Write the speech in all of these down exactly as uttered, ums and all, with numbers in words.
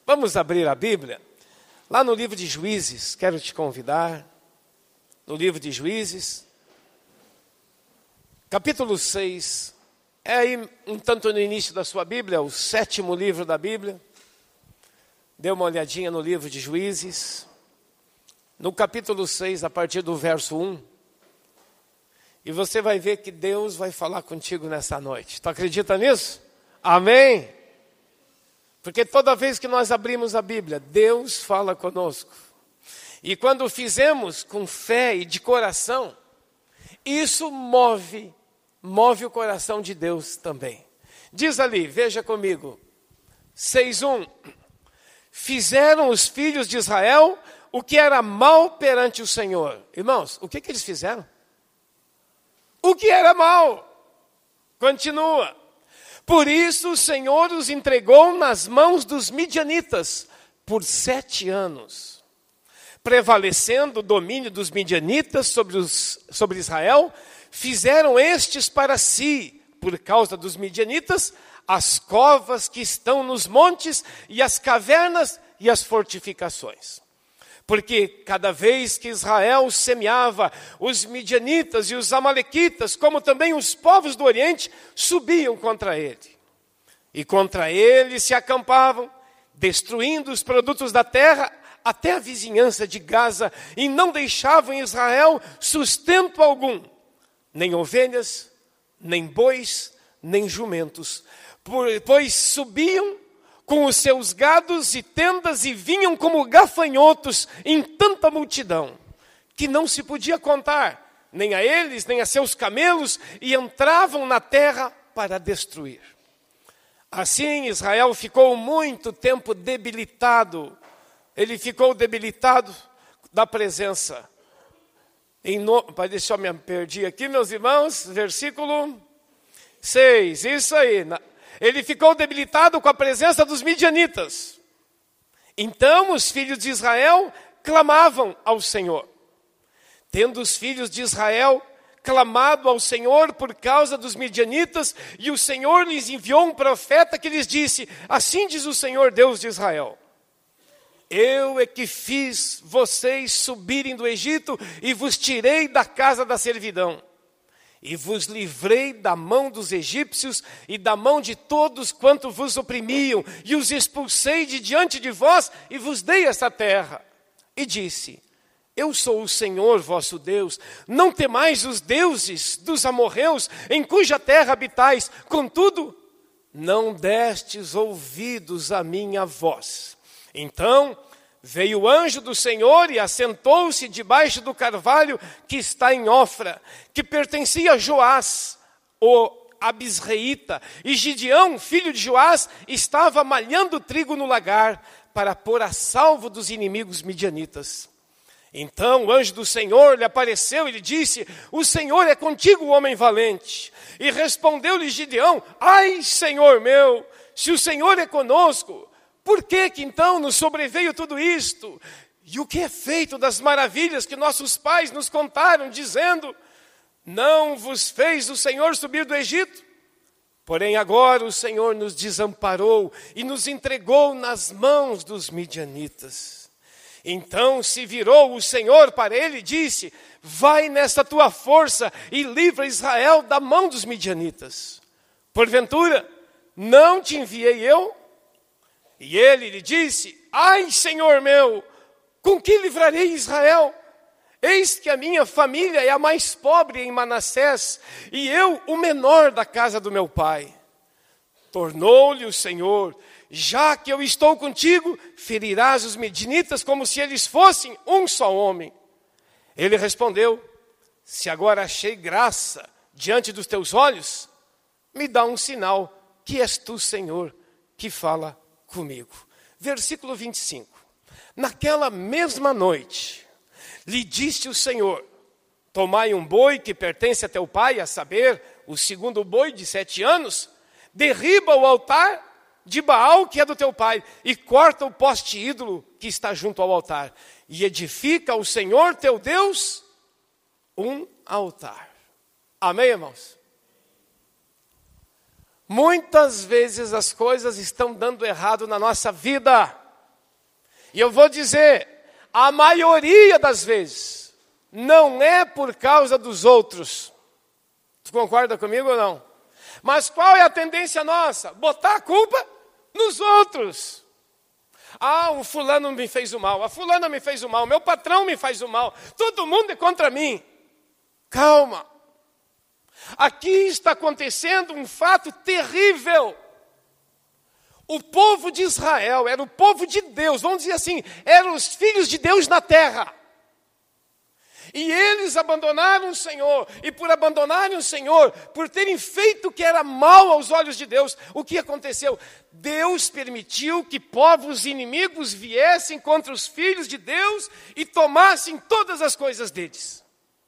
Vamos abrir a Bíblia? Lá no livro de Juízes, quero te convidar. No livro de Juízes, capítulo seis. É aí um tanto no início da sua Bíblia, o sétimo livro da Bíblia. Dê uma olhadinha no livro de Juízes. No capítulo seis, a partir do verso um. E você vai ver que Deus vai falar contigo nessa noite. Tu acredita nisso? Amém? Porque toda vez que nós abrimos a Bíblia, Deus fala conosco. E quando fizemos com fé e de coração, isso move, move o coração de Deus também. Diz ali, veja comigo, seis um. Fizeram os filhos de Israel o que era mal perante o Senhor. Irmãos, o que, que eles fizeram? O que era mal. Continua. Por isso o Senhor os entregou nas mãos dos midianitas por sete anos. Prevalecendo o domínio dos midianitas sobre, os, sobre Israel, fizeram estes para si, por causa dos midianitas, as covas que estão nos montes e as cavernas e as fortificações. Porque cada vez que Israel semeava, os midianitas e os amalequitas, como também os povos do Oriente, subiam contra ele. E contra ele se acampavam, destruindo os produtos da terra até a vizinhança de Gaza, e não deixavam em Israel sustento algum, nem ovelhas, nem bois, nem jumentos, pois subiam com os seus gados e tendas e vinham como gafanhotos em tanta multidão, que não se podia contar, nem a eles, nem a seus camelos, e entravam na terra para destruir. Assim Israel ficou muito tempo debilitado, ele ficou debilitado da presença. Em no... Deixa eu me perdi aqui, meus irmãos, versículo seis, isso aí. Ele ficou debilitado com a presença dos midianitas. Então os filhos de Israel clamavam ao Senhor. Tendo os filhos de Israel clamado ao Senhor por causa dos midianitas, e o Senhor lhes enviou um profeta que lhes disse: assim diz o Senhor Deus de Israel: eu é que fiz vocês subirem do Egito e vos tirei da casa da servidão. E vos livrei da mão dos egípcios e da mão de todos quanto vos oprimiam, e os expulsei de diante de vós e vos dei esta terra. E disse: eu sou o Senhor vosso Deus, não temais os deuses dos amorreus, em cuja terra habitais, contudo, não destes ouvidos à minha voz. Então veio o anjo do Senhor e assentou-se debaixo do carvalho que está em Ofra, que pertencia a Joás, o abisreíta. E Gideão, filho de Joás, estava malhando trigo no lagar para pôr a salvo dos inimigos midianitas. Então o anjo do Senhor lhe apareceu e lhe disse: o Senhor é contigo, homem valente. E respondeu-lhe Gideão: ai, Senhor meu, se o Senhor é conosco, por que que então nos sobreveio tudo isto? E o que é feito das maravilhas que nossos pais nos contaram, dizendo: não vos fez o Senhor subir do Egito? Porém agora o Senhor nos desamparou e nos entregou nas mãos dos midianitas. Então se virou o Senhor para ele e disse: vai nesta tua força e livra Israel da mão dos midianitas. Porventura, não te enviei eu? E ele lhe disse: ai, Senhor meu, com que livrarei Israel? Eis que a minha família é a mais pobre em Manassés, e eu o menor da casa do meu pai. Tornou-lhe o Senhor: já que eu estou contigo, ferirás os midianitas como se eles fossem um só homem. Ele respondeu: se agora achei graça diante dos teus olhos, me dá um sinal que és tu, Senhor, que fala comigo. Versículo vinte e cinco. Naquela mesma noite, lhe disse o Senhor: tomai um boi que pertence a teu pai, a saber, o segundo boi de sete anos, derriba o altar de Baal que é do teu pai, e corta o poste ídolo que está junto ao altar, e edifica ao Senhor teu Deus um altar. Amém, irmãos? Muitas vezes as coisas estão dando errado na nossa vida. E eu vou dizer, a maioria das vezes, não é por causa dos outros. Tu concorda comigo ou não? Mas qual é a tendência nossa? Botar a culpa nos outros. Ah, o fulano me fez o mal, a fulana me fez o mal, meu patrão me faz o mal, todo mundo é contra mim. Calma. Aqui está acontecendo um fato terrível. O povo de Israel era o povo de Deus, vamos dizer assim, eram os filhos de Deus na terra. E eles abandonaram o Senhor, e por abandonarem o Senhor, por terem feito o que era mal aos olhos de Deus, o que aconteceu? Deus permitiu que povos inimigos viessem contra os filhos de Deus e tomassem todas as coisas deles.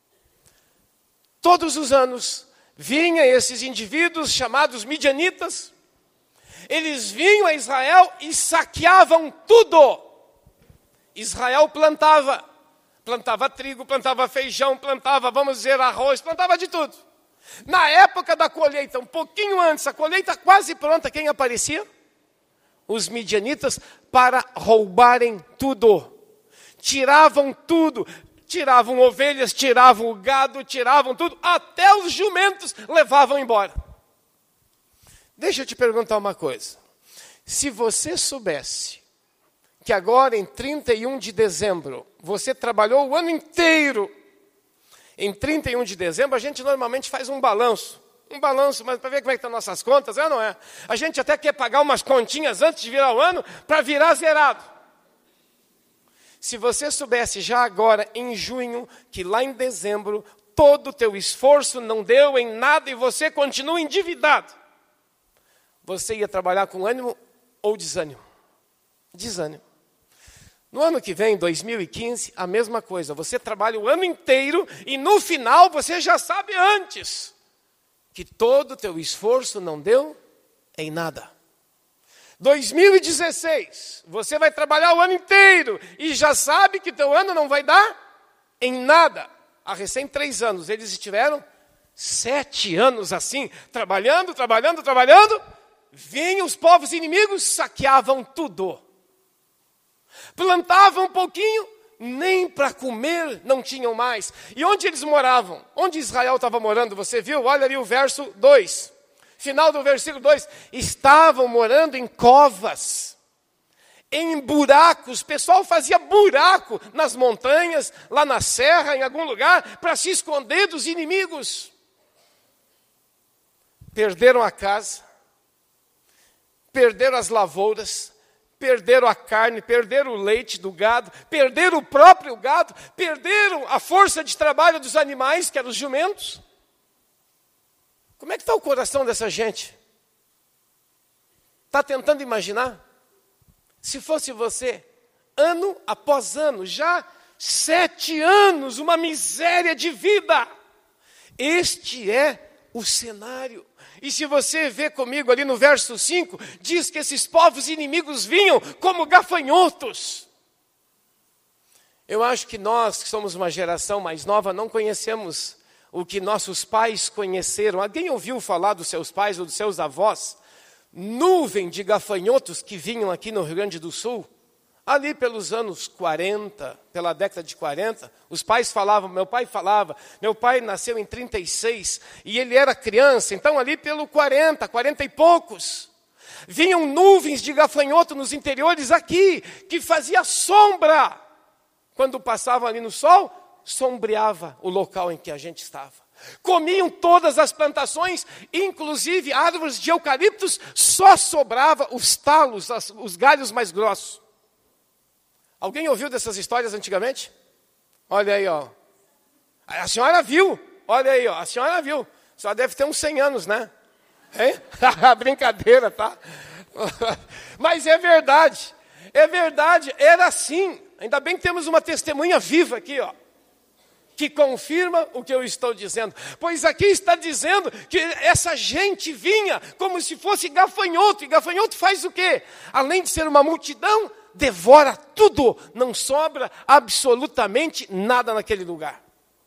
Todos os anos, vinham esses indivíduos chamados midianitas, eles vinham a Israel e saqueavam tudo. Israel plantava, plantava trigo, plantava feijão, plantava, vamos dizer, arroz, plantava de tudo. Na época da colheita, um pouquinho antes, a colheita quase pronta, quem aparecia? Os midianitas para roubarem tudo. Tiravam tudo, tiravam ovelhas, tiravam o gado, tiravam tudo, até os jumentos levavam embora. Deixa eu te perguntar uma coisa. Se você soubesse que agora em trinta e um de dezembro, você trabalhou o ano inteiro, em trinta e um de dezembro a gente normalmente faz um balanço, um balanço, mas para ver como é que estão nossas contas, é ou não é? A gente até quer pagar umas continhas antes de virar o ano, para virar zerado. Se você soubesse já agora, em junho, que lá em dezembro, todo o teu esforço não deu em nada e você continua endividado, você ia trabalhar com ânimo ou desânimo? Desânimo. No ano que vem, dois mil e quinze, a mesma coisa. Você trabalha o ano inteiro e no final você já sabe antes que todo o teu esforço não deu em nada. dois mil e dezesseis, você vai trabalhar o ano inteiro e já sabe que teu ano não vai dar em nada. Há recém três anos, eles estiveram sete anos assim, trabalhando, trabalhando, trabalhando. Vinham os povos inimigos, saqueavam tudo. Plantavam um pouquinho, nem para comer não tinham mais. E onde eles moravam? Onde Israel estava morando? Você viu? Olha ali o verso dois. Final do versículo dois. Estavam morando em covas, em buracos. O pessoal fazia buraco nas montanhas, lá na serra, em algum lugar, para se esconder dos inimigos. Perderam a casa. Perderam as lavouras, perderam a carne, perderam o leite do gado, perderam o próprio gado, perderam a força de trabalho dos animais, que eram os jumentos. Como é que está o coração dessa gente? Está tentando imaginar? Se fosse você, ano após ano, já sete anos, uma miséria de vida. Este é o cenário. E se você vê comigo ali no verso cinco, diz que esses povos inimigos vinham como gafanhotos. Eu acho que nós, que somos uma geração mais nova, não conhecemos o que nossos pais conheceram. Alguém ouviu falar dos seus pais ou dos seus avós? Nuvem de gafanhotos que vinham aqui no Rio Grande do Sul. Ali pelos anos quarenta, pela década de quarenta, os pais falavam, meu pai falava, meu pai nasceu em trinta e seis, e ele era criança, então ali pelo quarenta, quarenta e poucos, vinham nuvens de gafanhoto nos interiores aqui, que fazia sombra. Quando passavam ali no sol, sombreava o local em que a gente estava. Comiam todas as plantações, inclusive árvores de eucaliptos, só sobrava os talos, os galhos mais grossos. Alguém ouviu dessas histórias antigamente? Olha aí, ó. A senhora viu? Olha aí, ó. A senhora viu. Só deve ter uns cem anos, né? Hein? Brincadeira, tá? Mas é verdade. É verdade. Era assim. Ainda bem que temos uma testemunha viva aqui, ó, que confirma o que eu estou dizendo. Pois aqui está dizendo que essa gente vinha como se fosse gafanhoto. E gafanhoto faz o quê? Além de ser uma multidão, devora tudo, não sobra absolutamente nada naquele lugar.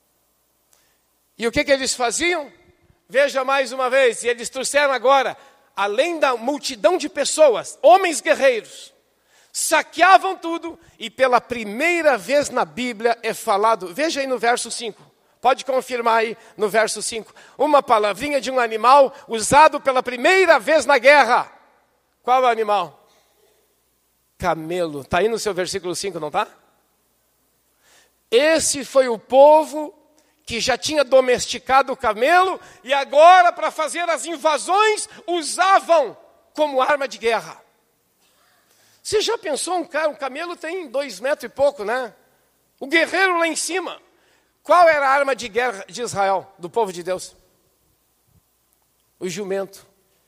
E o que, que eles faziam? Veja mais uma vez, e eles trouxeram agora, além da multidão de pessoas, homens guerreiros, saqueavam tudo, e pela primeira vez na Bíblia é falado, veja aí no verso cinco, pode confirmar aí no verso cinco, uma palavrinha de um animal usado pela primeira vez na guerra. Qual é o animal? Camelo. Está aí no seu versículo cinco, não está? Esse foi o povo que já tinha domesticado o camelo, e agora, para fazer as invasões, usavam como arma de guerra. Você já pensou, um, cara, um camelo tem dois metros e pouco, né? O guerreiro lá em cima. Qual era a arma de guerra de Israel, do povo de Deus? O jumento.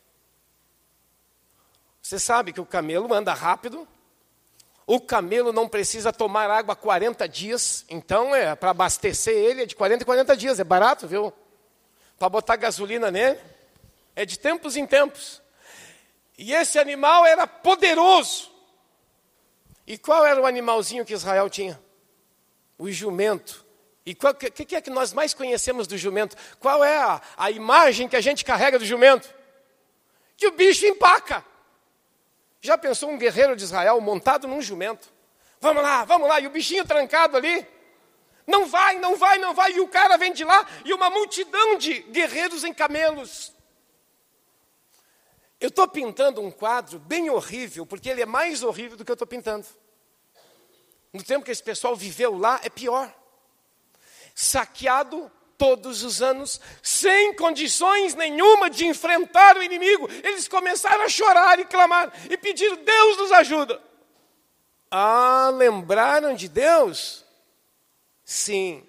Você sabe que o camelo anda rápido, o camelo não precisa tomar água quarenta dias, então é para abastecer ele é de quarenta em quarenta dias, é barato, viu? Para botar gasolina nele, é de tempos em tempos. E esse animal era poderoso. E qual era o animalzinho que Israel tinha? O jumento. E o que, que é que nós mais conhecemos do jumento? Qual é a, a imagem que a gente carrega do jumento? Que o bicho empaca. Já pensou um guerreiro de Israel montado num jumento? Vamos lá, vamos lá, e o bichinho trancado ali? Não vai, não vai, não vai, e o cara vem de lá, e uma multidão de guerreiros em camelos. Eu estou pintando um quadro bem horrível, porque ele é mais horrível do que eu estou pintando. No tempo que esse pessoal viveu lá, é pior. Saqueado todos os anos, sem condições nenhuma de enfrentar o inimigo, eles começaram a chorar e clamar, e pedir, Deus nos ajuda. Ah, lembraram de Deus? Sim.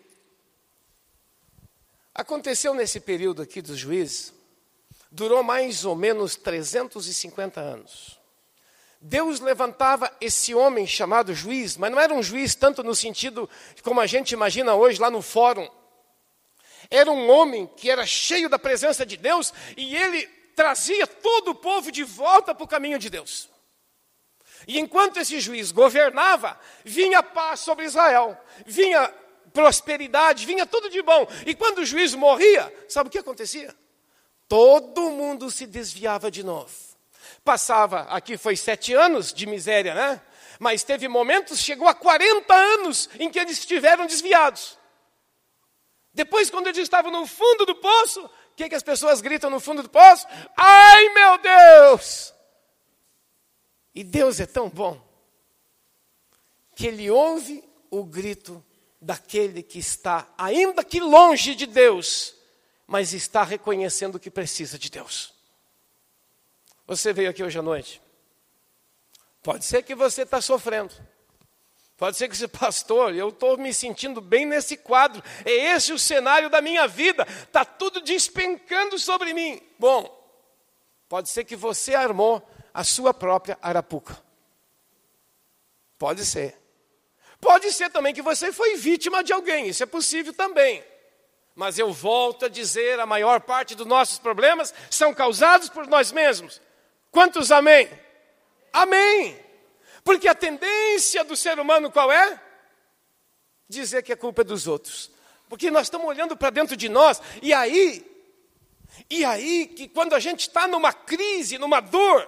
Aconteceu nesse período aqui dos juízes, durou mais ou menos trezentos e cinquenta anos. Deus levantava esse homem chamado juiz, mas não era um juiz tanto no sentido como a gente imagina hoje lá no fórum. Era um homem que era cheio da presença de Deus e ele trazia todo o povo de volta para o caminho de Deus. E enquanto esse juiz governava, vinha paz sobre Israel, vinha prosperidade, vinha tudo de bom. E quando o juiz morria, sabe o que acontecia? Todo mundo se desviava de novo. Passava, aqui foi sete anos de miséria, né? Mas teve momentos, chegou a quarenta anos em que eles estiveram desviados. Depois, quando eles estavam no fundo do poço, o que, que as pessoas gritam no fundo do poço? Ai, meu Deus! E Deus é tão bom, que Ele ouve o grito daquele que está, ainda que longe de Deus, mas está reconhecendo que precisa de Deus. Você veio aqui hoje à noite. Pode ser que você está sofrendo. Pode ser que você, pastor, eu estou me sentindo bem nesse quadro. É esse o cenário da minha vida. Está tudo despencando sobre mim. Bom, pode ser que você armou a sua própria arapuca. Pode ser. Pode ser também que você foi vítima de alguém. Isso é possível também. Mas eu volto a dizer, a maior parte dos nossos problemas são causados por nós mesmos. Quantos amém? Amém. Porque a tendência do ser humano qual é? Dizer que a culpa é dos outros. Porque nós estamos olhando para dentro de nós, e aí, e aí que quando a gente está numa crise, numa dor,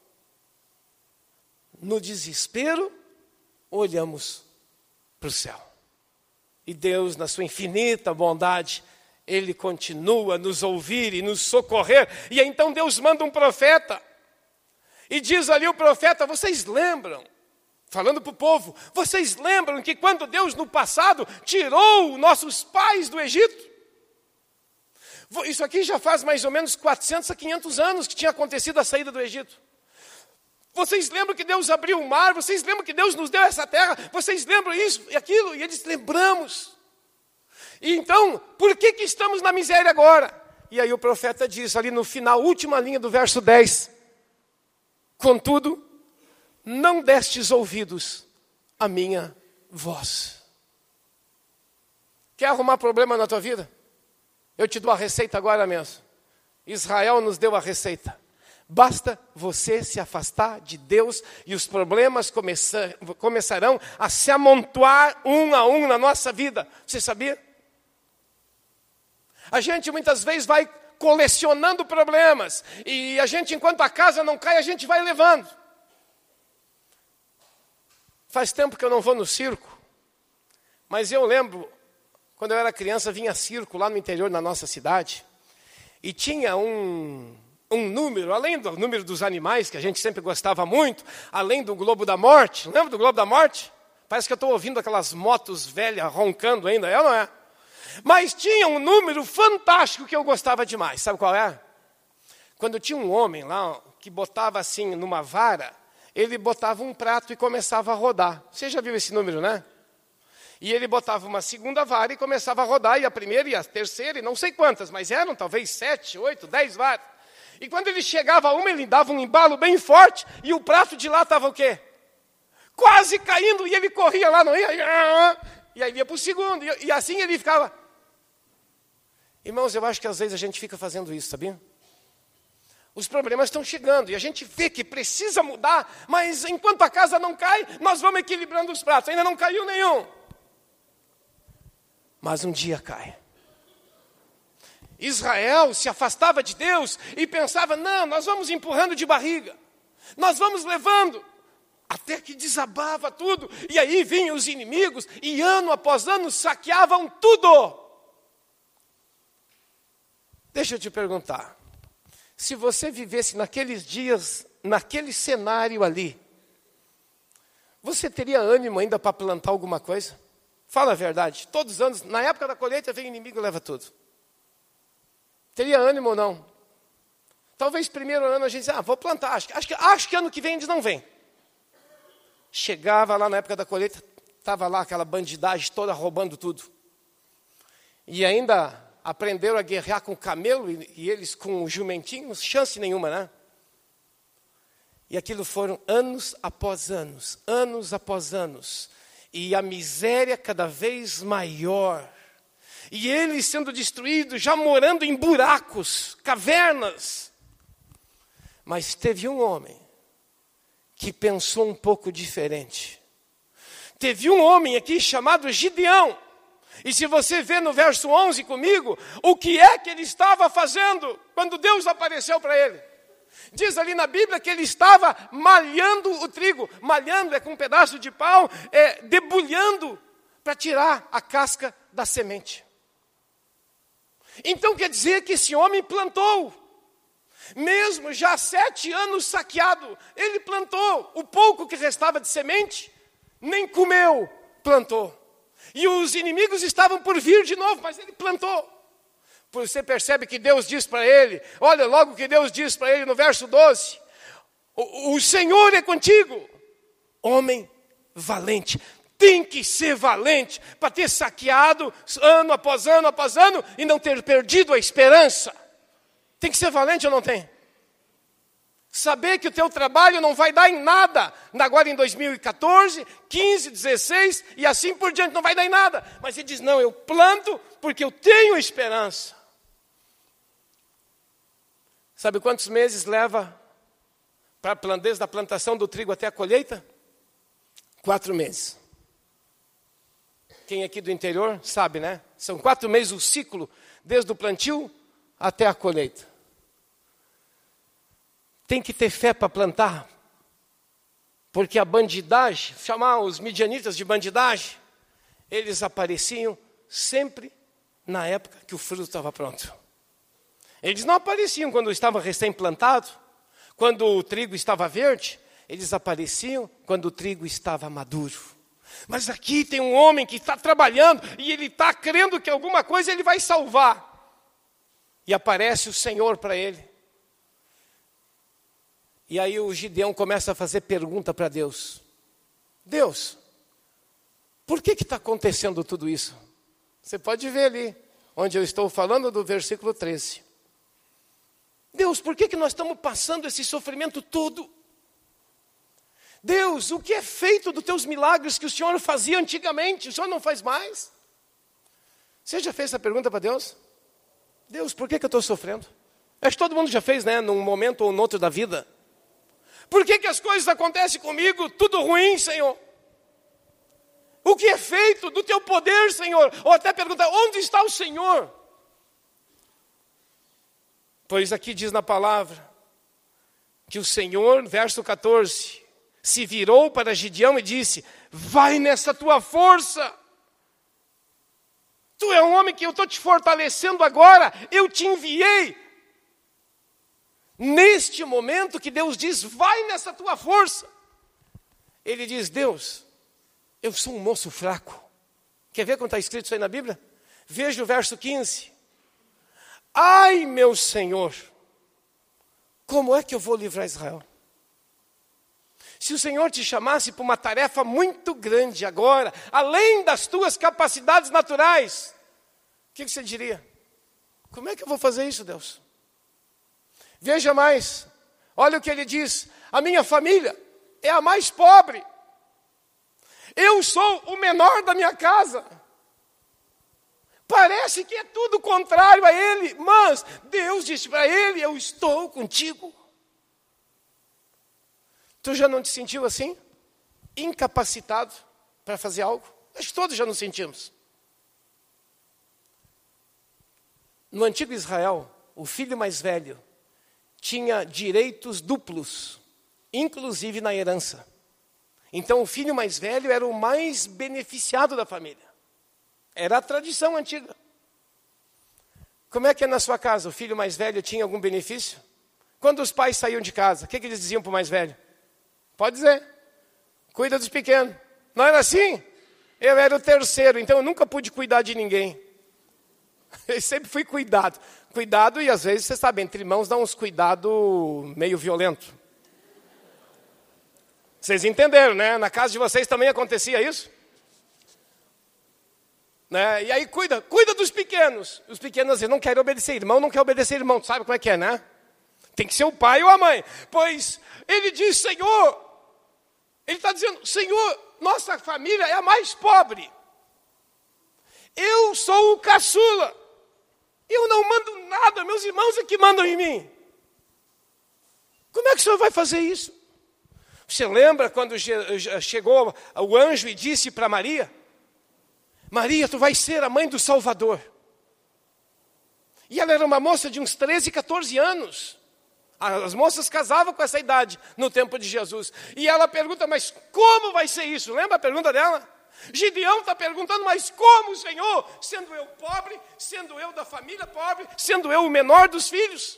no desespero, olhamos para o céu. E Deus, na sua infinita bondade, Ele continua a nos ouvir e nos socorrer. E então Deus manda um profeta. E diz ali o profeta, vocês lembram, falando para o povo, vocês lembram que quando Deus no passado tirou nossos pais do Egito? Isso aqui já faz mais ou menos quatrocentos a quinhentos anos que tinha acontecido a saída do Egito. Vocês lembram que Deus abriu o mar? Vocês lembram que Deus nos deu essa terra? Vocês lembram isso e aquilo? E eles lembramos. E então, por que que estamos na miséria agora? E aí o profeta diz ali no final, última linha do verso dez. Contudo, não destes ouvidos à minha voz. Quer arrumar problema na tua vida? Eu te dou a receita agora mesmo. Israel nos deu a receita. Basta você se afastar de Deus e os problemas começar, começarão a se amontoar um a um na nossa vida. Você sabia? A gente muitas vezes vai colecionando problemas. E a gente, enquanto a casa não cai, a gente vai levando. Faz tempo que eu não vou no circo, mas eu lembro, quando eu era criança, vinha circo lá no interior da nossa cidade, e tinha um, um número, além do número dos animais, que a gente sempre gostava muito, além do Globo da Morte. Lembra do Globo da Morte? Parece que eu estou ouvindo aquelas motos velhas roncando ainda, é ou não é? Mas tinha um número fantástico que eu gostava demais. Sabe qual é? Quando tinha um homem lá, que botava assim numa vara, ele botava um prato e começava a rodar. Você já viu esse número, né? E ele botava uma segunda vara e começava a rodar, e a primeira e a terceira, e não sei quantas, mas eram talvez sete, oito, dez varas. E quando ele chegava a uma, ele dava um embalo bem forte, e o prato de lá estava o quê? Quase caindo, e ele corria lá, não ia, e aí ia para o segundo, e assim ele ficava. Irmãos, eu acho que às vezes a gente fica fazendo isso, sabia? Os problemas estão chegando, e a gente vê que precisa mudar, mas enquanto a casa não cai, nós vamos equilibrando os pratos, ainda não caiu nenhum. Mas um dia cai. Israel se afastava de Deus e pensava, não, nós vamos empurrando de barriga. Nós vamos levando. Até que desabava tudo. E aí vinham os inimigos e ano após ano saqueavam tudo. Deixa eu te perguntar. Se você vivesse naqueles dias, naquele cenário ali, você teria ânimo ainda para plantar alguma coisa? Fala a verdade, todos os anos, na época da colheita, vem o inimigo e leva tudo. Teria ânimo ou não? Talvez primeiro ano a gente diz, ah, vou plantar, acho, acho, que, acho que ano que vem eles não vêm. Chegava lá na época da colheita, estava lá aquela bandidagem toda roubando tudo. E ainda aprenderam a guerrear com o camelo e, e eles com o jumentinho, chance nenhuma, né? E aquilo foram anos após anos, anos após anos. E a miséria cada vez maior. E eles sendo destruídos, já morando em buracos, cavernas. Mas teve um homem que pensou um pouco diferente. Teve um homem aqui chamado Gideão. E se você vê no verso onze comigo, o que é que ele estava fazendo quando Deus apareceu para ele? Diz ali na Bíblia que ele estava malhando o trigo. Malhando é com um pedaço de pau, é, debulhando para tirar a casca da semente. Então quer dizer que esse homem plantou. Mesmo já sete anos saqueado, ele plantou. O pouco que restava de semente, nem comeu, plantou. E os inimigos estavam por vir de novo, mas ele plantou. Você percebe que Deus diz para ele, olha logo que Deus diz para ele no verso doze, o, o Senhor é contigo, homem valente. Tem que ser valente para ter saqueado ano após ano após ano e não ter perdido a esperança. Tem que ser valente ou não tem? Saber que o teu trabalho não vai dar em nada, agora em dois mil e quatorze, quinze, dezesseis e assim por diante, não vai dar em nada. Mas ele diz, não, eu planto porque eu tenho esperança. Sabe quantos meses leva para desde a plantação do trigo até a colheita? Quatro meses. Quem aqui do interior sabe, né? São quatro meses o ciclo, desde o plantio até a colheita. Tem que ter fé para plantar, porque a bandidagem, chamar os midianitas de bandidagem, eles apareciam sempre na época que o fruto estava pronto. Eles não apareciam quando estava recém-plantado, quando o trigo estava verde, eles apareciam quando o trigo estava maduro. Mas aqui tem um homem que está trabalhando e ele está crendo que alguma coisa ele vai salvar. E aparece o Senhor para ele. E aí o Gideão começa a fazer pergunta para Deus. Deus, por que está acontecendo tudo isso? Você pode ver ali, onde eu estou falando do versículo treze. Deus, por que, que nós estamos passando esse sofrimento todo? Deus, o que é feito dos teus milagres que o Senhor fazia antigamente? O Senhor não faz mais? Você já fez essa pergunta para Deus? Deus, por que, que eu estou sofrendo? Acho que todo mundo já fez, né? Num momento ou no outro da vida. Por que, que as coisas acontecem comigo? Tudo ruim, Senhor. O que é feito do teu poder, Senhor? Ou até perguntar, onde está o Senhor? Pois aqui diz na palavra, que o Senhor, verso quatorze, se virou para Gideão e disse: vai nessa tua força. Tu é um homem que eu estou te fortalecendo agora, eu te enviei. Neste momento que Deus diz: vai nessa tua força. Ele diz: Deus, eu sou um moço fraco. Quer ver como está escrito isso aí na Bíblia? Veja o verso quinze. Ai, meu Senhor, como é que eu vou livrar Israel? Se o Senhor te chamasse para uma tarefa muito grande agora, além das tuas capacidades naturais, o que, que você diria? Como é que eu vou fazer isso, Deus? Veja mais, olha o que ele diz: a minha família é a mais pobre. Eu sou o menor da minha casa. Parece que é tudo contrário a ele, mas Deus disse para ele: eu estou contigo. Tu já não te sentiu assim? Incapacitado para fazer algo? Acho que todos já nos sentimos. No antigo Israel, o filho mais velho tinha direitos duplos, inclusive na herança. Então o filho mais velho era o mais beneficiado da família. Era a tradição antiga. Como é que é na sua casa? O filho mais velho tinha algum benefício? Quando os pais saíam de casa, o que, que eles diziam para o mais velho? Pode dizer: cuida dos pequenos. Não era assim? Eu era o terceiro, então eu nunca pude cuidar de ninguém. Eu sempre fui cuidado. Cuidado, e às vezes, você sabe, entre irmãos dá uns cuidados meio violentos. Vocês entenderam, né? Na casa de vocês também acontecia isso? Né? E aí cuida, cuida dos pequenos. Os pequenos assim, não querem obedecer irmão, não quer obedecer irmão. Tu sabe como é que é, né? Tem que ser o pai ou a mãe. Pois ele diz: Senhor, ele está dizendo: Senhor, nossa família é a mais pobre. Eu sou o caçula. Eu não mando nada, meus irmãos é que mandam em mim. Como é que o senhor vai fazer isso? Você lembra quando chegou o anjo e disse para Maria: Maria, tu vais ser a mãe do Salvador. E ela era uma moça de uns treze, catorze anos. As moças casavam com essa idade no tempo de Jesus. E ela pergunta: mas como vai ser isso? Lembra a pergunta dela? Gideão está perguntando: mas como, Senhor? Sendo eu pobre, sendo eu da família pobre, sendo eu o menor dos filhos.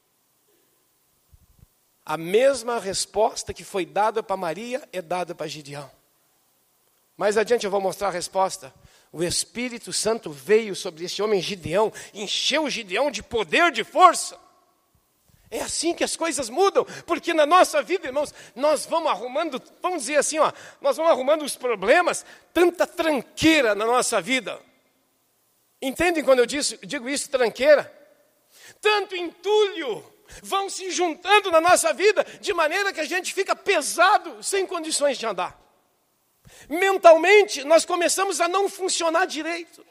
A mesma resposta que foi dada para Maria é dada para Gideão. Mais adiante eu vou mostrar a resposta. O Espírito Santo veio sobre esse homem Gideão, encheu Gideão de poder, de força. É assim que as coisas mudam, porque na nossa vida, irmãos, nós vamos arrumando, vamos dizer assim, ó, nós vamos arrumando os problemas, tanta tranqueira na nossa vida. Entendem quando eu digo, digo isso, tranqueira? Tanto entulho vão se juntando na nossa vida, de maneira que a gente fica pesado, sem condições de andar. Mentalmente, nós começamos a não funcionar direito.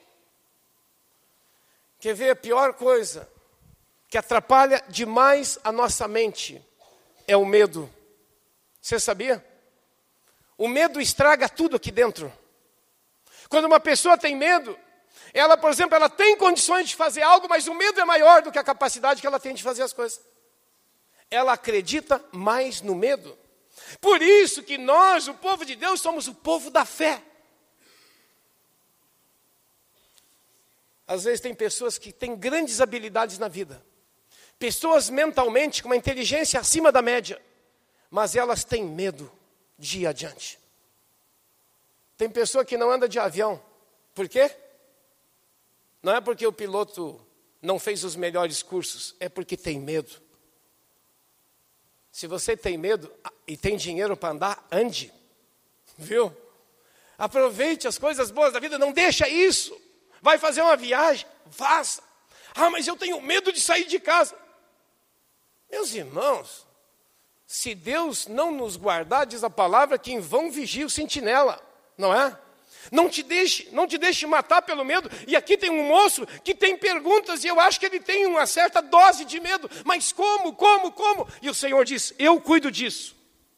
Quer ver a pior coisa que atrapalha demais a nossa mente? É o medo. Você sabia? O medo estraga tudo aqui dentro. Quando uma pessoa tem medo, ela, por exemplo, ela tem condições de fazer algo, mas o medo é maior do que a capacidade que ela tem de fazer as coisas. Ela acredita mais no medo. Por isso que nós, o povo de Deus, somos o povo da fé. Às vezes tem pessoas que têm grandes habilidades na vida. Pessoas mentalmente com uma inteligência acima da média. Mas elas têm medo de ir adiante. Tem pessoa que não anda de avião. Por quê? Não é porque o piloto não fez os melhores cursos. É porque tem medo. Se você tem medo e tem dinheiro para andar, ande. Viu? Aproveite as coisas boas da vida, não deixa isso. Vai fazer uma viagem, faça. Ah, mas eu tenho medo de sair de casa. Meus irmãos, se Deus não nos guardar, diz a palavra, que em vão vigia o sentinela, não é? Não te deixe, não te deixe matar pelo medo. E aqui tem um moço que tem perguntas, e eu acho que ele tem uma certa dose de medo. Mas como, como, como? E o Senhor diz: eu cuido disso.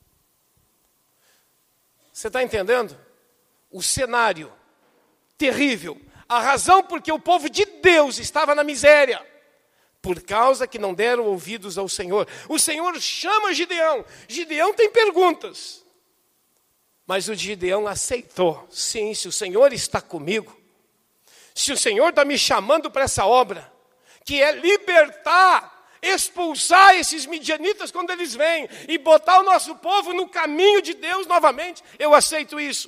Você está entendendo? O cenário terrível. A razão porque o povo de Deus estava na miséria. Por causa que não deram ouvidos ao Senhor. O Senhor chama Gideão. Gideão tem perguntas. Mas o Gideão aceitou. Sim, se o Senhor está comigo, se o Senhor está me chamando para essa obra, que é libertar, expulsar esses midianitas quando eles vêm, e botar o nosso povo no caminho de Deus novamente, eu aceito isso.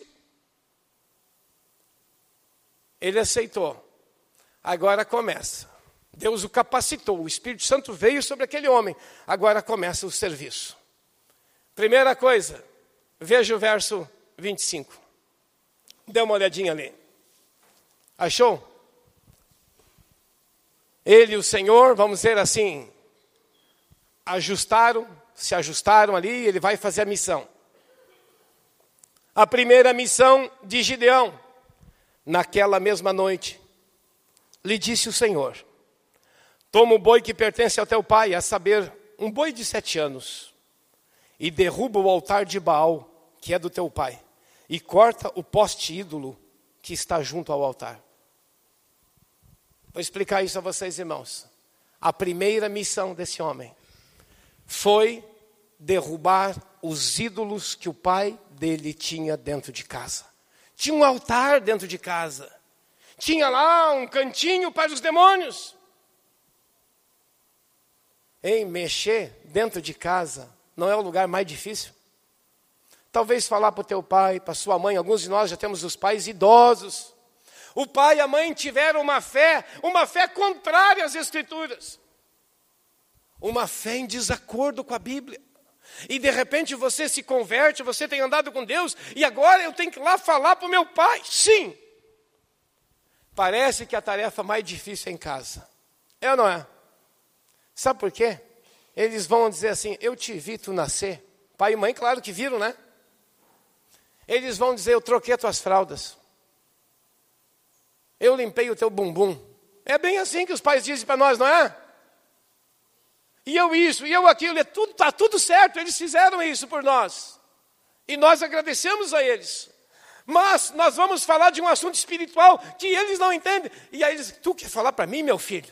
Ele aceitou. Agora começa. Deus o capacitou, o Espírito Santo veio sobre aquele homem. Agora começa o serviço. Primeira coisa, veja o verso vinte e cinco. Dê uma olhadinha ali. Achou? Ele e o Senhor, vamos dizer assim, ajustaram, se ajustaram ali, ele vai fazer a missão. A primeira missão de Gideão, naquela mesma noite, lhe disse o Senhor: toma o boi que pertence ao teu pai, a saber, um boi de sete anos, e derruba o altar de Baal, que é do teu pai, e corta o poste ídolo que está junto ao altar. Vou explicar isso a vocês, irmãos. A primeira missão desse homem foi derrubar os ídolos que o pai dele tinha dentro de casa. Tinha um altar dentro de casa. Tinha lá um cantinho para os demônios. Em mexer dentro de casa não é o lugar mais difícil? Talvez falar para o teu pai, para a sua mãe, alguns de nós já temos os pais idosos. O pai e a mãe tiveram uma fé, uma fé contrária às Escrituras. Uma fé em desacordo com a Bíblia. E de repente você se converte, você tem andado com Deus, e agora eu tenho que ir lá falar para o meu pai. Sim! Parece que a tarefa mais difícil é em casa. É ou não é? Sabe por quê? Eles vão dizer assim: eu te vi tu nascer. Pai e mãe, claro que viram, né? Eles vão dizer: eu troquei as tuas fraldas. Eu limpei o teu bumbum. É bem assim que os pais dizem para nós, não é? E eu isso, e eu aquilo, está tudo, tá tudo certo, eles fizeram isso por nós. E nós agradecemos a eles. Mas nós vamos falar de um assunto espiritual que eles não entendem. E aí eles: tu quer falar para mim, meu filho?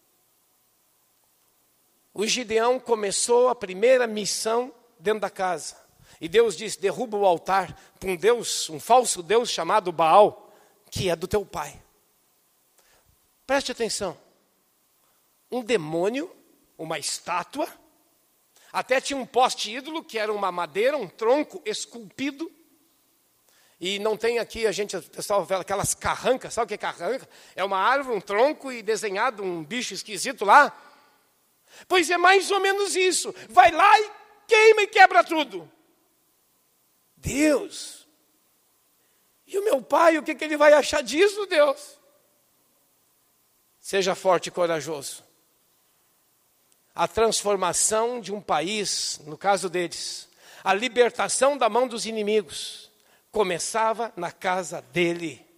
O Gideão começou a primeira missão dentro da casa. E Deus disse: derruba o altar para um Deus, um falso Deus chamado Baal, que é do teu pai. Preste atenção. Um demônio, uma estátua, até tinha um poste ídolo, que era uma madeira, um tronco esculpido. E não tem aqui, a gente, o pessoal fala aquelas carrancas, sabe o que é carranca? É uma árvore, um tronco e desenhado um bicho esquisito lá. Pois é mais ou menos isso. Vai lá e queima e quebra tudo. Deus, e o meu pai, o que, que ele vai achar disso, Deus? Seja forte e corajoso. A transformação de um país, no caso deles, a libertação da mão dos inimigos, começava na casa dele.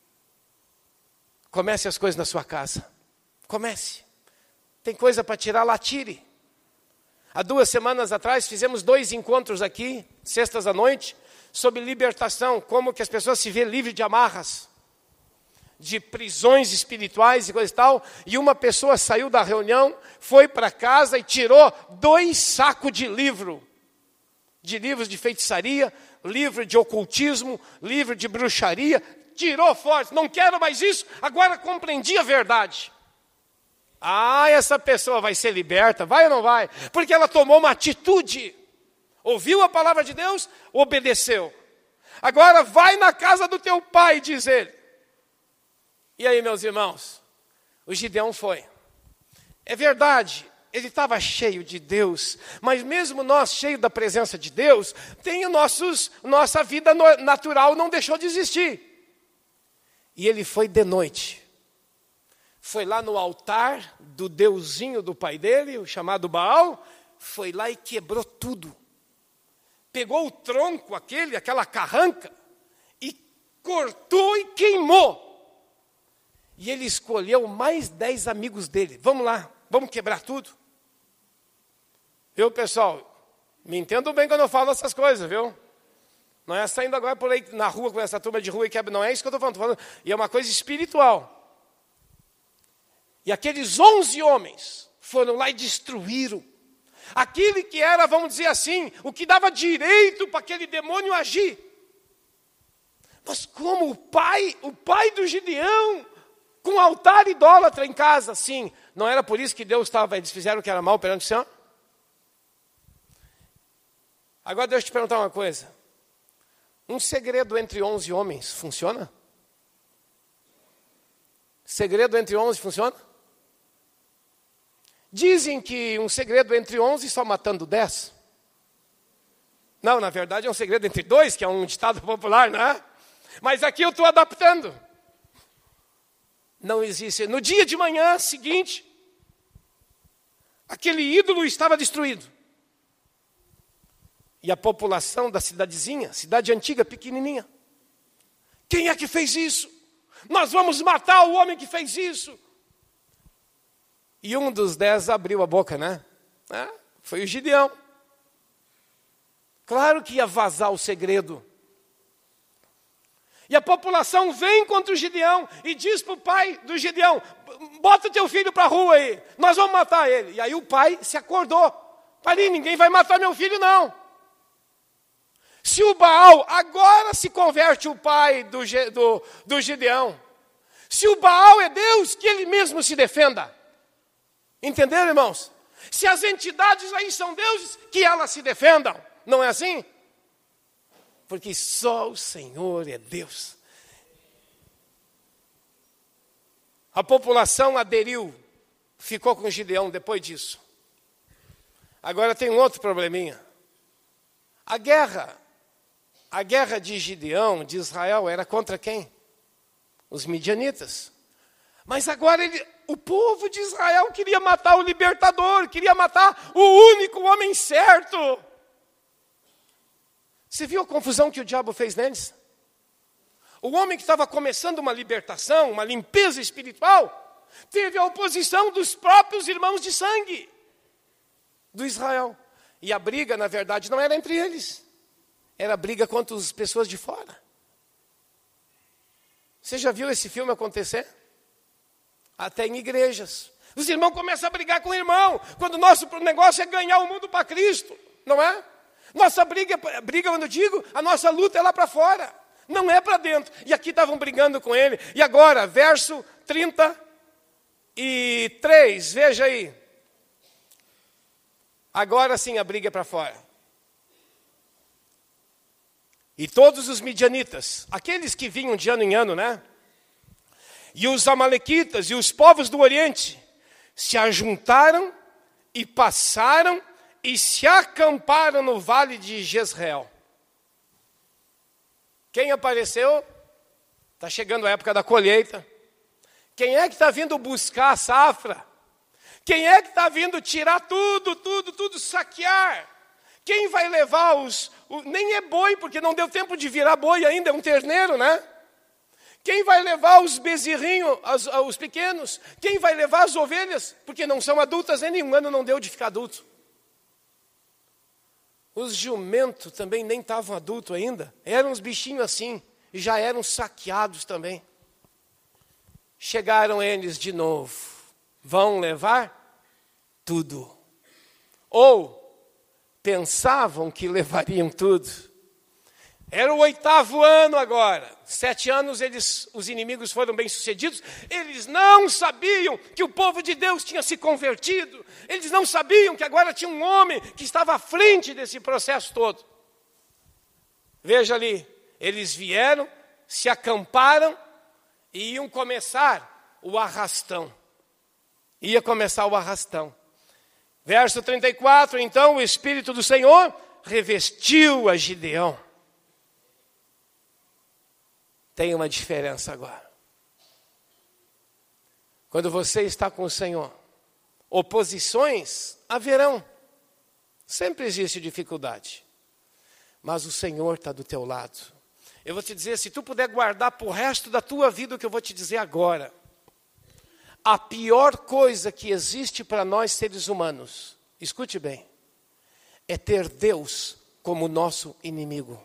Comece as coisas na sua casa. Comece. Tem coisa para tirar lá, tire. Há duas semanas atrás fizemos dois encontros aqui, sextas à noite, sobre libertação, como que as pessoas se vêem livres de amarras, de prisões espirituais e coisa e tal. E uma pessoa saiu da reunião, foi para casa e tirou dois sacos de livro. De livros de feitiçaria, livro de ocultismo, livro de bruxaria. Tirou fora, não quero mais isso, agora compreendi a verdade. Ah, essa pessoa vai ser liberta, vai ou não vai? Porque ela tomou uma atitude. Ouviu a palavra de Deus, obedeceu. Agora vai na casa do teu pai, diz ele. E aí, meus irmãos, o Gideão foi. É verdade, ele estava cheio de Deus, mas mesmo nós, cheios da presença de Deus, tem o nossos, nossa vida natural não deixou de existir. E ele foi de noite. Foi lá no altar do deusinho do pai dele, o chamado Baal, foi lá e quebrou tudo. Pegou o tronco, aquele, aquela carranca, e cortou e queimou. E ele escolheu mais dez amigos dele. Vamos lá, vamos quebrar tudo. Viu, pessoal? Me entendam bem quando eu falo essas coisas, viu? Não é saindo agora por aí na rua com essa turma de rua e quebra. Não é isso que eu estou falando, falando. E é uma coisa espiritual. E aqueles onze homens foram lá e destruíram aquele que era, vamos dizer assim, o que dava direito para aquele demônio agir. Mas como o pai, o pai do Gideão, com um altar idólatra em casa? Sim, não era por isso que Deus estava, eles fizeram o que era mal perante o Senhor? Agora deixa eu te perguntar uma coisa. Um segredo entre onze homens funciona? Segredo entre onze funciona? Dizem que um segredo entre onze só matando dez. Não, na verdade é um segredo entre dois, que é um ditado popular, não é? Mas aqui eu estou adaptando. Não existe. No dia de manhã seguinte, aquele ídolo estava destruído. E a população da cidadezinha, cidade antiga, pequenininha. Quem é que fez isso? Nós vamos matar o homem que fez isso. E um dos dez abriu a boca, né? É, foi o Gideão. Claro que ia vazar o segredo. E a população vem contra o Gideão e diz para o pai do Gideão: bota teu filho para a rua aí, nós vamos matar ele. E aí o pai se acordou: pai, ninguém vai matar meu filho não. Se o Baal, agora se converte o pai do, do, do Gideão. Se o Baal é Deus, que ele mesmo se defenda. Entenderam, irmãos? Se as entidades aí são deuses, que elas se defendam. Não é assim? Porque só o Senhor é Deus. A população aderiu, ficou com Gideão depois disso. Agora tem um outro probleminha. A guerra, a guerra de Gideão, de Israel, era contra quem? Os midianitas. Mas agora ele, o povo de Israel queria matar o libertador, queria matar o único homem certo. Você viu a confusão que o diabo fez neles? O homem que estava começando uma libertação, uma limpeza espiritual, teve a oposição dos próprios irmãos de sangue do Israel. E a briga, na verdade, não era entre eles. Era a briga contra as pessoas de fora. Você já viu esse filme acontecer? Até em igrejas. Os irmãos começam a brigar com o irmão, quando o nosso negócio é ganhar o mundo para Cristo, não é? Nossa briga, briga, quando eu digo, a nossa luta é lá para fora, não é para dentro. E aqui estavam brigando com ele. E agora, verso trinta e três, veja aí. Agora sim a briga é para fora. E todos os midianitas, aqueles que vinham de ano em ano, né? E os amalequitas e os povos do Oriente se ajuntaram e passaram e se acamparam no vale de Jezreel. Quem apareceu? Está chegando a época da colheita. Quem é que está vindo buscar a safra? Quem é que está vindo tirar tudo, tudo, tudo, saquear? Quem vai levar os... O, nem é boi, porque não deu tempo de virar boi ainda, é um terneiro, né? Quem vai levar os bezerrinhos, as, os pequenos? Quem vai levar as ovelhas? Porque não são adultas, nem nenhum ano não deu de ficar adulto. Os jumentos também nem estavam adultos ainda. Eram uns bichinhos assim, e já eram saqueados também. Chegaram eles de novo. Vão levar tudo. Ou pensavam que levariam tudo. Era o oitavo ano agora. Sete anos eles, os inimigos foram bem-sucedidos. Eles não sabiam que o povo de Deus tinha se convertido. Eles não sabiam que agora tinha um homem que estava à frente desse processo todo. Veja ali, eles vieram, se acamparam e iam começar o arrastão. Ia começar o arrastão. Verso trinta e quatro, então o Espírito do Senhor revestiu a Gideão. Tem uma diferença agora. Quando você está com o Senhor, oposições haverão. Sempre existe dificuldade. Mas o Senhor está do teu lado. Eu vou te dizer, se tu puder guardar para o resto da tua vida o que eu vou te dizer agora. A pior coisa que existe para nós seres humanos, escute bem, é ter Deus como nosso inimigo.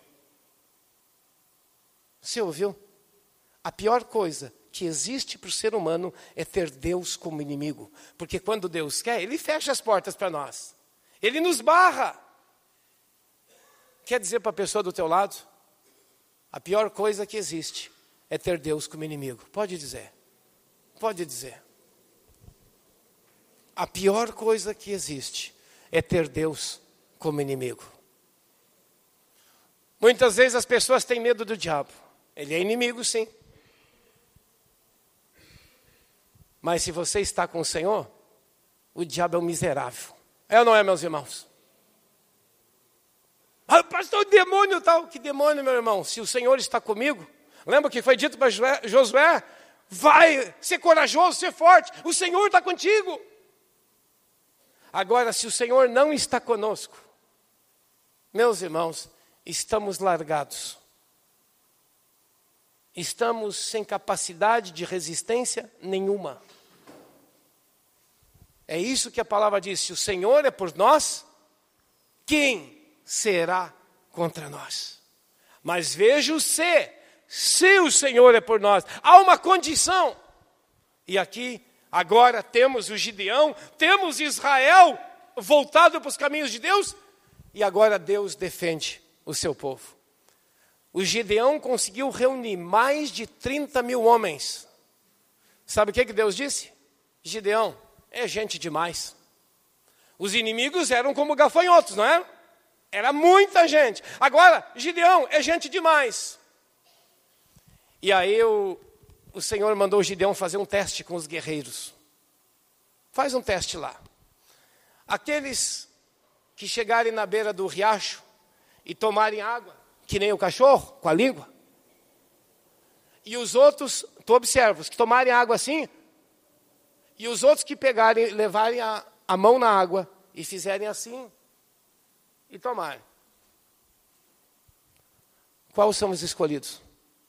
Você ouviu? A pior coisa que existe para o ser humano é ter Deus como inimigo. Porque quando Deus quer, Ele fecha as portas para nós. Ele nos barra. Quer dizer para a pessoa do teu lado? A pior coisa que existe é ter Deus como inimigo. Pode dizer. Pode dizer. A pior coisa que existe é ter Deus como inimigo. Muitas vezes as pessoas têm medo do diabo. Ele é inimigo, sim. Mas se você está com o Senhor, o diabo é um miserável. É ou não é, meus irmãos? Ah, pastor, demônio tal. Que demônio, meu irmão? Se o Senhor está comigo, lembra que foi dito para Josué? Vai ser corajoso, ser forte. O Senhor está contigo. Agora, se o Senhor não está conosco, meus irmãos, estamos largados. Estamos sem capacidade de resistência nenhuma. É isso que a palavra diz. Se o Senhor é por nós, quem será contra nós? Mas veja o se. Se o Senhor é por nós, há uma condição. E aqui, agora temos o Gideão, temos Israel voltado para os caminhos de Deus. E agora Deus defende o seu povo. O Gideão conseguiu reunir mais de trinta mil homens. Sabe o que que Deus disse? Gideão, é gente demais. Os inimigos eram como gafanhotos, não é? Era muita gente. Agora, Gideão, é gente demais. E aí o, o Senhor mandou o Gideão fazer um teste com os guerreiros. Faz um teste lá. Aqueles que chegarem na beira do riacho e tomarem água, que nem o cachorro, com a língua. E os outros, tu observa, os que tomarem água assim, e os outros que pegarem, levarem a, a mão na água e fizerem assim, e tomarem. Quais são os escolhidos?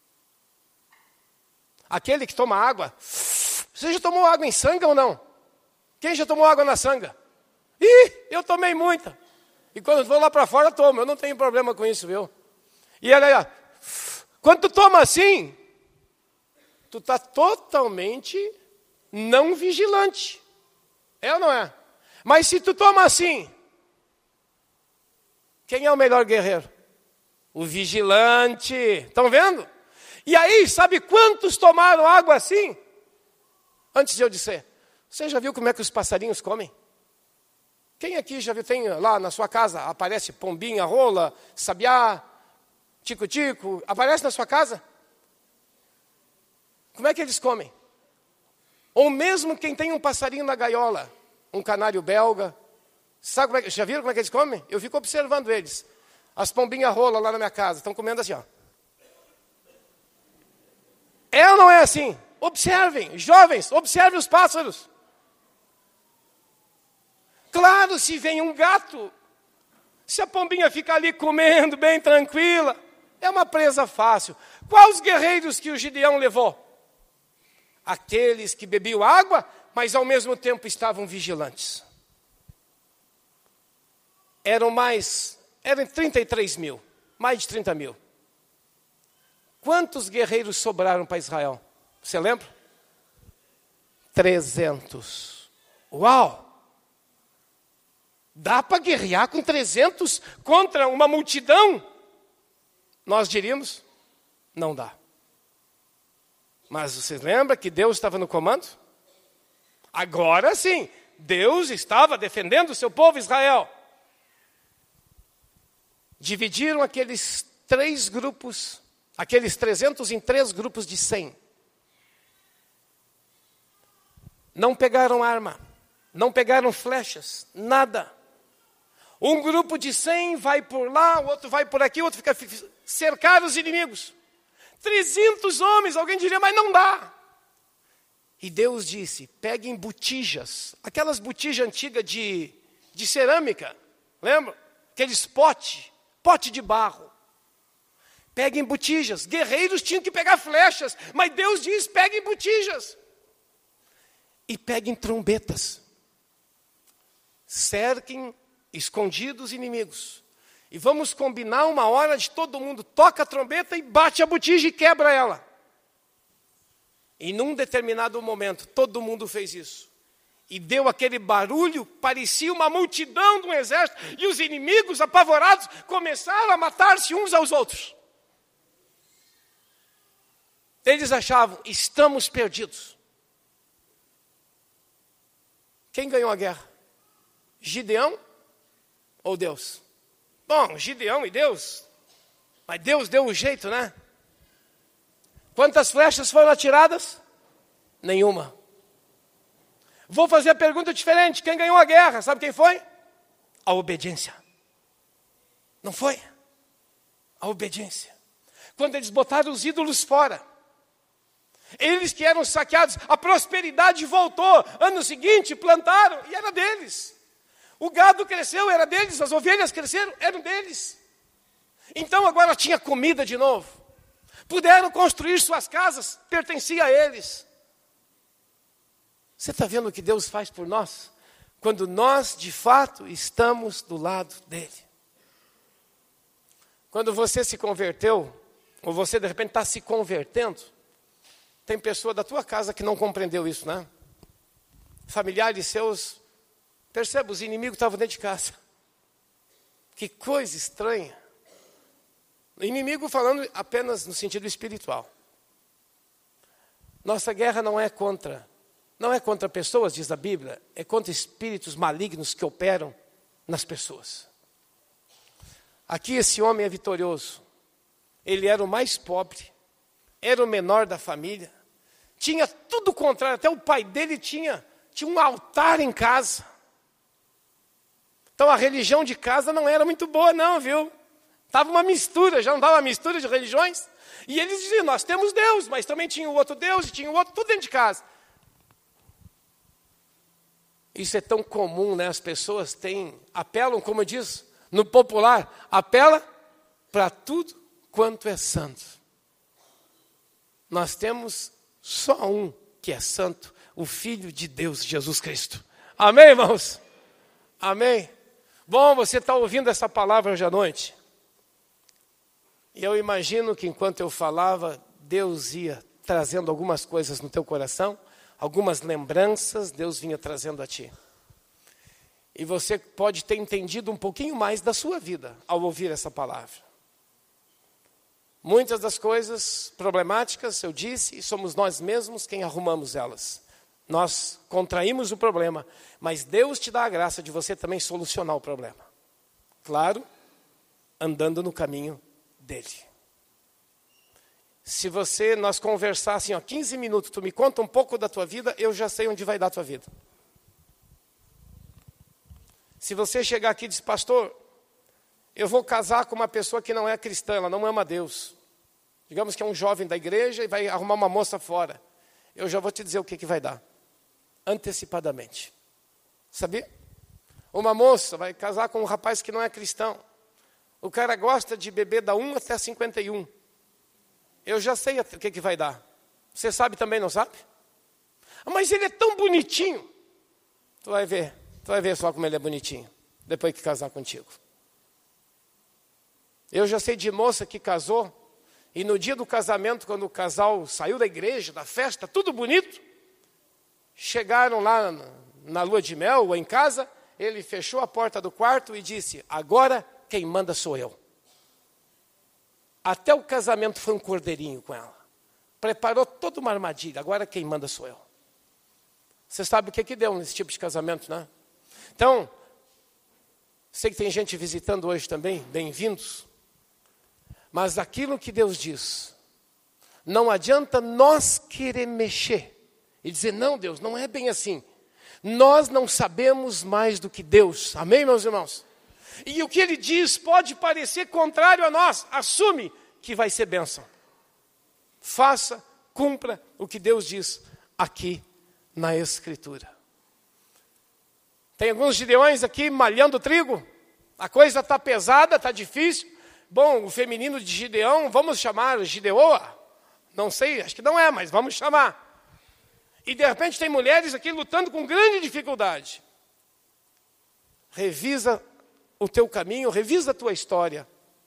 Aquele que toma água. Você já tomou água em sanga ou não? Quem já tomou água na sanga? Ih, eu tomei muita. E quando vou lá para fora, eu tomo. Eu não tenho problema com isso, viu? E olha, quando tu toma assim, tu está totalmente não vigilante. É ou não é? Mas se tu toma assim, quem é o melhor guerreiro? O vigilante. Estão vendo? E aí, sabe quantos tomaram água assim? Antes de eu dizer, você já viu como é que os passarinhos comem? Quem aqui já viu, tem lá na sua casa, aparece pombinha, rola, sabiá, tico-tico, aparece na sua casa? Como é que eles comem? Ou mesmo quem tem um passarinho na gaiola, um canário belga, sabe como é que, já viram como é que eles comem? Eu fico observando eles. As pombinhas rola lá na minha casa, estão comendo assim, ó. É ou não é assim? Observem, jovens, observem os pássaros. Claro, se vem um gato, se a pombinha fica ali comendo bem tranquila, é uma presa fácil. Quais os guerreiros que o Gideão levou? Aqueles que bebiam água, mas ao mesmo tempo estavam vigilantes. Eram mais, eram trinta e três mil, mais de trinta mil. Quantos guerreiros sobraram para Israel? Você lembra? trezentos. Uau! Dá para guerrear com trezentos contra uma multidão? Nós diríamos, não dá. Mas vocês lembram que Deus estava no comando? Agora sim, Deus estava defendendo o seu povo Israel. Dividiram aqueles três grupos, aqueles trezentos em três grupos de cem. Não pegaram arma, não pegaram flechas, nada. Um grupo de cem vai por lá, o outro vai por aqui, o outro fica cercar os inimigos. trezentos homens, alguém diria, mas não dá. E Deus disse, peguem botijas, aquelas botijas antigas de, de cerâmica, lembra? Aqueles potes, pote de barro. Peguem botijas, guerreiros tinham que pegar flechas, mas Deus diz, peguem botijas. E peguem trombetas. Cerquem escondidos os inimigos. E vamos combinar uma hora de todo mundo toca a trombeta e bate a botija e quebra ela. E num determinado momento, todo mundo fez isso. E deu aquele barulho, parecia uma multidão de um exército. E os inimigos, apavorados, começaram a matar-se uns aos outros. Eles achavam, estamos perdidos. Quem ganhou a guerra? Gideão ou Deus? Bom, Gideão e Deus. Mas Deus deu um jeito, né? Quantas flechas foram atiradas? Nenhuma. Vou fazer a pergunta diferente. Quem ganhou a guerra? Sabe quem foi? A obediência. Não foi? A obediência. Quando eles botaram os ídolos fora, eles que eram saqueados, a prosperidade voltou. Ano seguinte, plantaram e era deles. O gado cresceu, era deles. As ovelhas cresceram, eram deles. Então agora tinha comida de novo. Puderam construir suas casas, pertencia a eles. Você está vendo o que Deus faz por nós? Quando nós, de fato, estamos do lado dele. Quando você se converteu, ou você de repente está se convertendo, tem pessoa da tua casa que não compreendeu isso, né? Familiares seus, perceba, os inimigos estavam dentro de casa. Que coisa estranha. Inimigo falando apenas no sentido espiritual. Nossa guerra não é contra, não é contra pessoas, diz a Bíblia, é contra espíritos malignos que operam nas pessoas. Aqui esse homem é vitorioso. Ele era o mais pobre, era o menor da família, tinha tudo o contrário, até o pai dele tinha, tinha um altar em casa. Então a religião de casa não era muito boa não, viu? Estava uma mistura, já não estava uma mistura de religiões. E eles diziam, nós temos Deus, mas também tinha o outro Deus, e tinha o outro, tudo dentro de casa. Isso é tão comum, né? As pessoas têm, apelam, como diz no popular, apela para tudo quanto é santo. Nós temos só um que é santo, o Filho de Deus, Jesus Cristo. Amém, irmãos? Amém? Bom, você está ouvindo essa palavra hoje à noite? E eu imagino que enquanto eu falava, Deus ia trazendo algumas coisas no teu coração, algumas lembranças, Deus vinha trazendo a ti. E você pode ter entendido um pouquinho mais da sua vida ao ouvir essa palavra. Muitas das coisas problemáticas, eu disse, e somos nós mesmos quem arrumamos elas. Nós contraímos o problema, mas Deus te dá a graça de você também solucionar o problema. Claro, andando no caminho dele. Se você, nós conversássemos, ó, quinze minutos, tu me conta um pouco da tua vida, eu já sei onde vai dar a tua vida. Se você chegar aqui e dizer, pastor, eu vou casar com uma pessoa que não é cristã, ela não ama Deus. Digamos que é um jovem da igreja e vai arrumar uma moça fora. Eu já vou te dizer o que, que vai dar. Antecipadamente. Sabia? Uma moça vai casar com um rapaz que não é cristão. O cara gosta de beber da um até cinquenta e um. Eu já sei o que, que vai dar. Você sabe também, não sabe? Ah, mas ele é tão bonitinho. Tu vai ver. Tu vai ver só como ele é bonitinho. Depois que casar contigo. Eu já sei de moça que casou. E no dia do casamento, quando o casal saiu da igreja, da festa, tudo bonito. Chegaram lá na, na lua de mel ou em casa. Ele fechou a porta do quarto e disse, agora quem manda sou eu. Até o casamento foi um cordeirinho com ela. Preparou toda uma armadilha. Agora quem manda sou eu. Você sabe o que, que deu nesse tipo de casamento, né? Então, sei que tem gente visitando hoje também. Bem-vindos. Mas aquilo que Deus diz, não adianta nós querer mexer. E dizer, não Deus, não é bem assim. Nós não sabemos mais do que Deus. Amém, meus irmãos? E o que ele diz pode parecer contrário a nós. Assume que vai ser bênção. Faça, cumpra o que Deus diz aqui na Escritura. Tem alguns gideões aqui malhando trigo. A coisa está pesada, está difícil. Bom, o feminino de Gideão, vamos chamar Gideoa? Não sei, acho que não é, mas vamos chamar. E de repente tem mulheres aqui lutando com grande dificuldade. Revisa o teu caminho, revisa a tua história.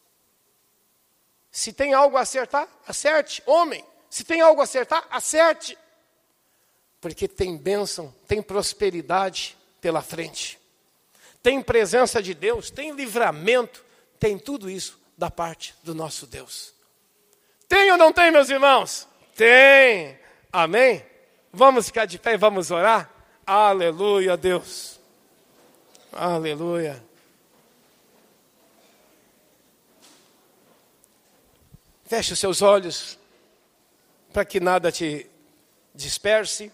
Se tem algo a acertar, acerte. Homem, se tem algo a acertar, acerte. Porque tem bênção, tem prosperidade pela frente. Tem presença de Deus, tem livramento, tem tudo isso da parte do nosso Deus. Tem ou não tem, meus irmãos? Tem. Amém? Vamos ficar de pé e vamos orar? Aleluia, Deus. Aleluia. Feche os seus olhos para que nada te disperse.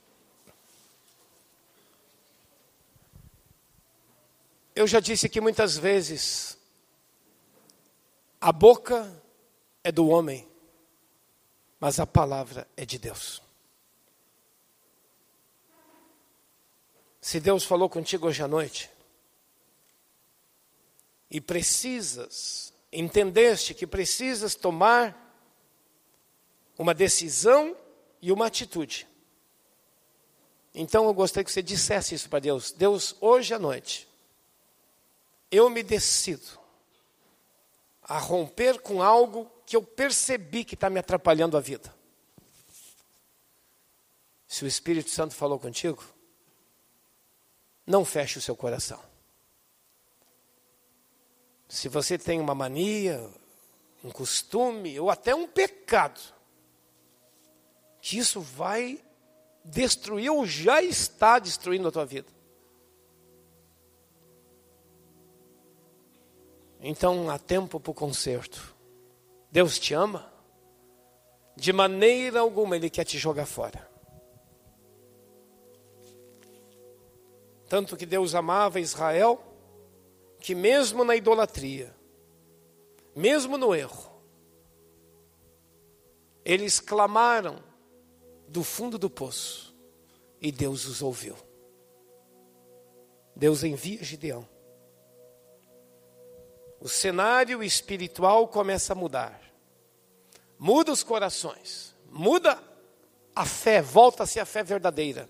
Eu já disse aqui muitas vezes, a boca é do homem, mas a palavra é de Deus. Se Deus falou contigo hoje à noite, e precisas, entendeste que precisas tomar uma decisão e uma atitude. Então eu gostaria que você dissesse isso para Deus. Deus, hoje à noite, eu me decido a romper com algo que eu percebi que está me atrapalhando a vida. Se o Espírito Santo falou contigo, não feche o seu coração. Se você tem uma mania, um costume, ou até um pecado, que isso vai destruir ou já está destruindo a tua vida. Então há tempo para o conserto. Deus te ama. De maneira alguma Ele quer te jogar fora. Tanto que Deus amava Israel, que mesmo na idolatria, mesmo no erro, eles clamaram do fundo do poço e Deus os ouviu. Deus envia Gideão. O cenário espiritual começa a mudar. Muda os corações. Muda a fé. Volta-se a fé verdadeira.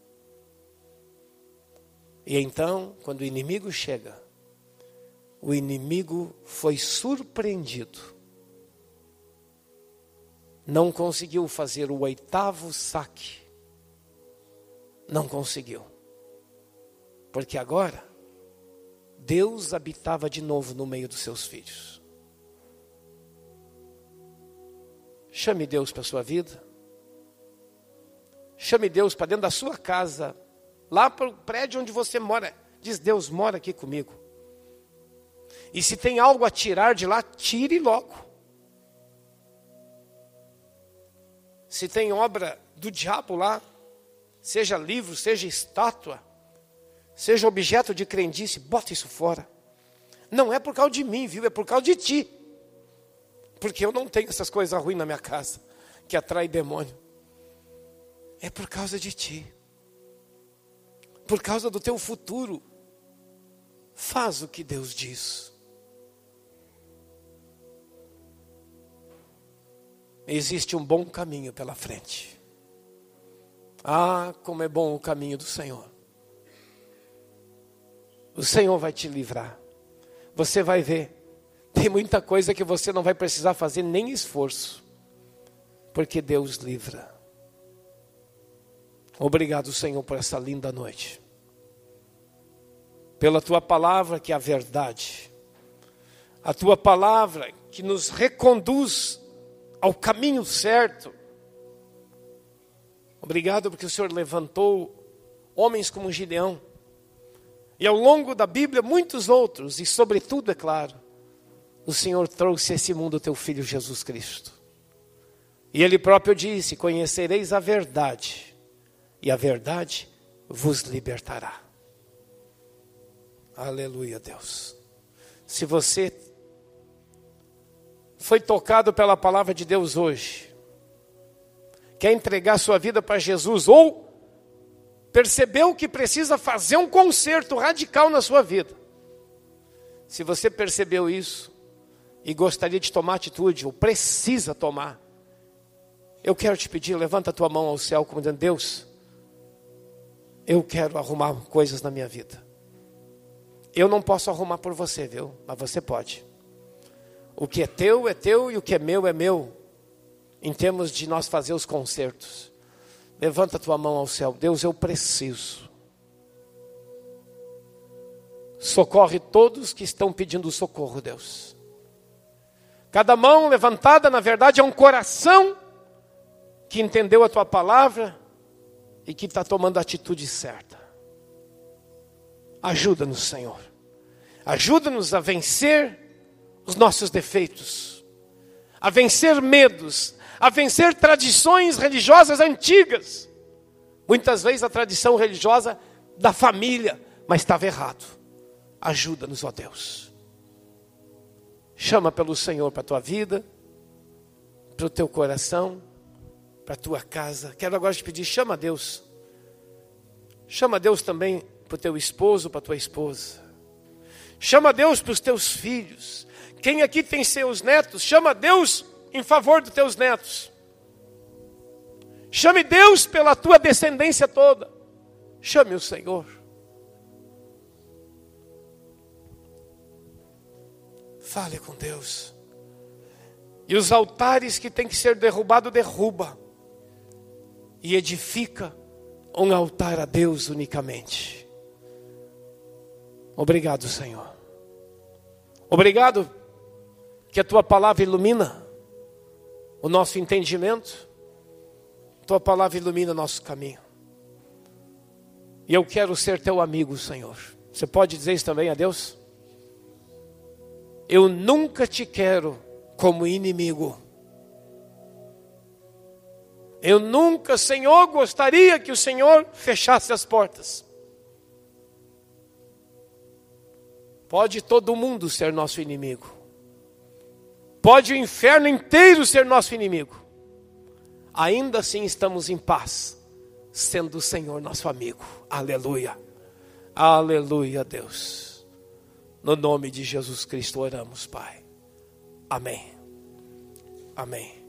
E então, quando o inimigo chega, o inimigo foi surpreendido. Não conseguiu fazer o oitavo saque. Não conseguiu. Porque agora, Deus habitava de novo no meio dos seus filhos. Chame Deus para a sua vida. Chame Deus para dentro da sua casa. Lá para o prédio onde você mora. Diz, Deus, mora aqui comigo. E se tem algo a tirar de lá, tire logo. Se tem obra do diabo lá, seja livro, seja estátua, seja objeto de crendice, bota isso fora. Não é por causa de mim, viu? É por causa de ti. Porque eu não tenho essas coisas ruins na minha casa, que atrai demônio. É por causa de ti. Por causa do teu futuro. Faz o que Deus diz. Existe um bom caminho pela frente. Ah, como é bom o caminho do Senhor. O Senhor vai te livrar. Você vai ver. Tem muita coisa que você não vai precisar fazer nem esforço. Porque Deus livra. Obrigado, Senhor, por essa linda noite. Pela Tua palavra que é a verdade. A Tua palavra que nos reconduz ao caminho certo. Obrigado porque o Senhor levantou homens como Gideão. E ao longo da Bíblia, muitos outros. E sobretudo, é claro, o Senhor trouxe a esse mundo o Teu Filho Jesus Cristo. E Ele próprio disse, conhecereis a verdade. E a verdade vos libertará. Aleluia, Deus. Se você foi tocado pela palavra de Deus hoje, quer entregar sua vida para Jesus, ou percebeu que precisa fazer um conserto radical na sua vida. Se você percebeu isso, e gostaria de tomar atitude, ou precisa tomar, eu quero te pedir, levanta a tua mão ao céu, como dizendo, Deus, eu quero arrumar coisas na minha vida. Eu não posso arrumar por você, viu? Mas você pode. O que é teu é teu e o que é meu é meu. Em termos de nós fazer os concertos. Levanta a tua mão ao céu. Deus, eu preciso. Socorre todos que estão pedindo socorro, Deus. Cada mão levantada, na verdade, é um coração que entendeu a tua palavra e que está tomando a atitude certa. Ajuda-nos, Senhor. Ajuda-nos a vencer os nossos defeitos, a vencer medos, a vencer tradições religiosas antigas. Muitas vezes a tradição religiosa da família, mas estava errado. Ajuda-nos, ó Deus. Chama pelo Senhor para a tua vida, para o teu coração, para a tua casa. Quero agora te pedir, chama a Deus. Chama a Deus também para o teu esposo, para a tua esposa. Chama a Deus para os teus filhos. Quem aqui tem seus netos, chama a Deus em favor dos teus netos. Chame Deus pela tua descendência toda. Chame o Senhor. Fale com Deus. E os altares que tem que ser derrubado, derruba. E edifica um altar a Deus unicamente. Obrigado, Senhor. Obrigado que a tua palavra ilumina o nosso entendimento. Tua palavra ilumina nosso caminho. E eu quero ser teu amigo, Senhor. Você pode dizer isso também a Deus? Eu nunca te quero como inimigo. Eu nunca, Senhor, gostaria que o Senhor fechasse as portas. Pode todo mundo ser nosso inimigo. Pode o inferno inteiro ser nosso inimigo. Ainda assim estamos em paz, sendo o Senhor nosso amigo. Aleluia. Aleluia, Deus. No nome de Jesus Cristo oramos, Pai. Amém. Amém.